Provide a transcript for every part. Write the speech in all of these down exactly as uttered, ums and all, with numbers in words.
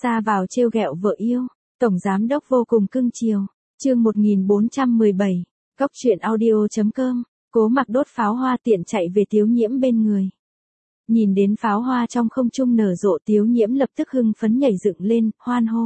Sa vào trêu ghẹo vợ yêu, tổng giám đốc vô cùng cưng chiều. Chương một nghìn bốn trăm mười bảy, Cốc truyện audio chấm com. Cố Mặc đốt pháo hoa tiện chạy về Tiếu Nhiễm bên người. Nhìn đến pháo hoa trong không trung nở rộ, Tiếu Nhiễm lập tức hưng phấn nhảy dựng lên, hoan hô.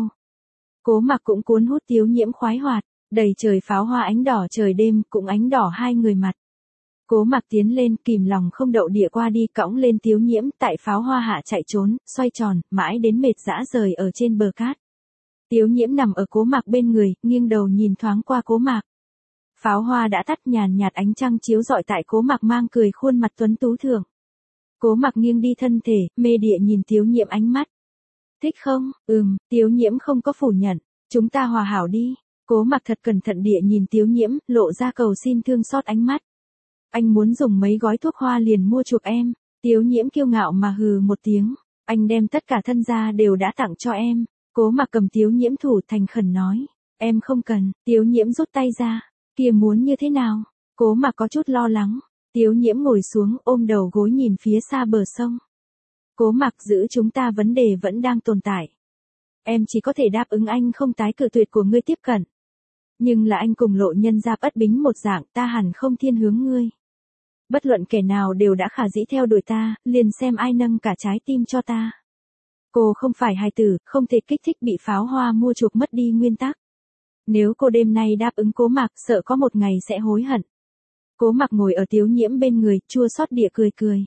Cố Mặc cũng cuốn hút Tiếu Nhiễm khoái hoạt, đầy trời pháo hoa ánh đỏ trời đêm, cũng ánh đỏ hai người mặt. Cố Mặc tiến lên, kìm lòng không đậu địa qua đi, cõng lên Tiếu Nhiễm, tại pháo hoa hạ chạy trốn, xoay tròn, mãi đến mệt dã rời ở trên bờ cát. Tiếu Nhiễm nằm ở Cố Mặc bên người, nghiêng đầu nhìn thoáng qua Cố Mặc. Pháo hoa đã tắt, nhàn nhạt ánh trăng chiếu rọi tại Cố Mặc mang cười khuôn mặt tuấn tú thượng. Cố Mặc nghiêng đi thân thể, mê địa nhìn Tiếu Nhiễm ánh mắt. Thích không? Ừm, Tiếu Nhiễm không có phủ nhận. Chúng ta hòa hảo đi. Cố Mặc thật cẩn thận địa nhìn Tiếu Nhiễm, lộ ra cầu xin thương xót ánh mắt. Anh muốn dùng mấy gói thuốc hoa liền mua chuộc em. Tiếu Nhiễm kiêu ngạo mà hừ một tiếng. Anh đem tất cả thân gia đều đã tặng cho em. Cố Mặc cầm Tiếu Nhiễm thủ thành khẩn nói. Em không cần. Tiếu Nhiễm rút tay ra. Kia muốn như thế nào? Cố Mặc có chút lo lắng. Tiếu Nhiễm ngồi xuống, ôm đầu gối nhìn phía xa bờ sông. Cố Mặc, giữ chúng ta vấn đề vẫn đang tồn tại. Em chỉ có thể đáp ứng anh không tái cự tuyệt của ngươi tiếp cận. Nhưng là anh cùng Lộ Nhân Gia bất bính một dạng, ta hẳn không thiên hướng ngươi. Bất luận kẻ nào đều đã khả dĩ theo đuổi ta, liền xem ai nâng cả trái tim cho ta. Cô không phải hài tử, không thể kích thích bị pháo hoa mua chuộc mất đi nguyên tắc. Nếu cô đêm nay đáp ứng Cố Mặc, sợ có một ngày sẽ hối hận. Cố Mặc ngồi ở Tiếu Nhiễm bên người, chua xót địa cười cười.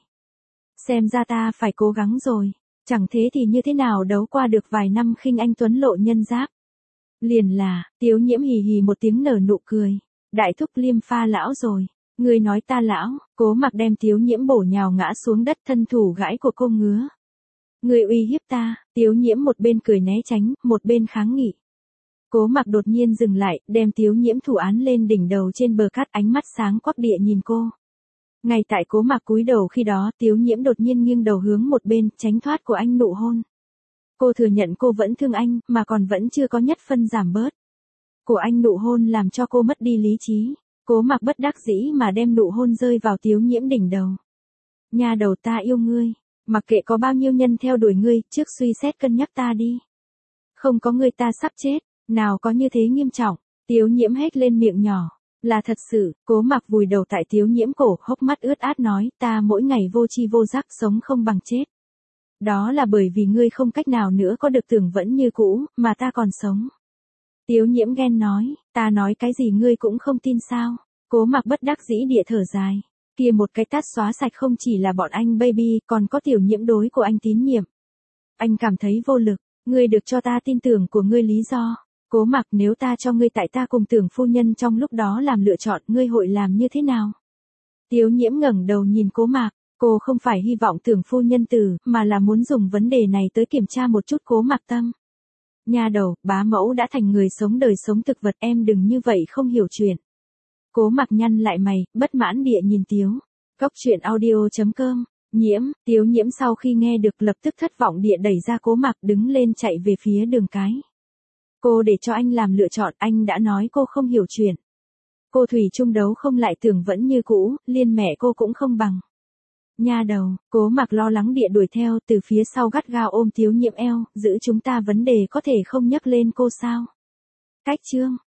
Xem ra ta phải cố gắng rồi, chẳng thế thì như thế nào đấu qua được vài năm khinh anh tuấn Lộ Nhân Giáp. Liền là, Tiếu Nhiễm hì hì một tiếng nở nụ cười. Đại thúc Liêm pha lão rồi, ngươi nói ta lão. Cố Mặc đem Tiếu Nhiễm bổ nhào ngã xuống đất, thân thủ gãi của cô ngứa. Ngươi uy hiếp ta. Tiếu Nhiễm một bên cười né tránh, một bên kháng nghị. Cố Mặc đột nhiên dừng lại, đem Tiếu Nhiễm thủ án lên đỉnh đầu trên bờ cát, ánh mắt sáng quắc địa nhìn cô. Ngay tại Cố Mặc cúi đầu khi đó, Tiếu Nhiễm đột nhiên nghiêng đầu hướng một bên, tránh thoát của anh nụ hôn. Cô thừa nhận cô vẫn thương anh, mà còn vẫn chưa có nhất phân giảm bớt. Của anh nụ hôn làm cho cô mất đi lý trí. Cố Mặc bất đắc dĩ mà đem nụ hôn rơi vào Tiếu Nhiễm đỉnh đầu. Nha đầu, ta yêu ngươi, mặc kệ có bao nhiêu nhân theo đuổi ngươi, trước suy xét cân nhắc ta đi. Không có ngươi ta sắp chết, nào có như thế nghiêm trọng. Tiếu Nhiễm hét lên miệng nhỏ. Là thật sự. Cố Mặc vùi đầu tại Tiếu Nhiễm cổ, hốc mắt ướt át nói, ta mỗi ngày vô tri vô giác, sống không bằng chết. Đó là bởi vì ngươi không cách nào nữa có được tưởng vẫn như cũ, mà ta còn sống. Tiếu Nhiễm ghen nói, ta nói cái gì ngươi cũng không tin sao. Cố Mặc bất đắc dĩ địa thở dài. Kia một cái tát xóa sạch không chỉ là bọn anh baby, còn có Tiểu Nhiễm đối của anh tín nhiệm. Anh cảm thấy vô lực, ngươi được cho ta tin tưởng của ngươi lý do. Cố Mặc, nếu ta cho ngươi tại ta cùng Tưởng phu nhân trong lúc đó làm lựa chọn, ngươi hội làm như thế nào? Tiếu Nhiễm ngẩng đầu nhìn Cố Mặc, cô không phải hy vọng Tưởng phu nhân từ, mà là muốn dùng vấn đề này tới kiểm tra một chút Cố Mặc tâm. Nha đầu, bá mẫu đã thành người sống đời sống thực vật, em đừng như vậy không hiểu chuyện. Cố Mặc nhăn lại mày, bất mãn địa nhìn Tiếu. Cốc truyện audio chấm com. Nhiễm, Tiếu Nhiễm sau khi nghe được lập tức thất vọng địa đẩy ra Cố Mặc, đứng lên chạy về phía đường cái. Cô để cho anh làm lựa chọn, anh đã nói cô không hiểu chuyện. Cô thủy chung đấu không lại Tưởng vẫn như cũ, liên mẹ cô cũng không bằng. Nha đầu, Cố Mặc lo lắng địa đuổi theo, từ phía sau gắt gao ôm Tiếu Nhiễm eo, giữ chúng ta vấn đề có thể không nhắc lên cô sao? Cách chương.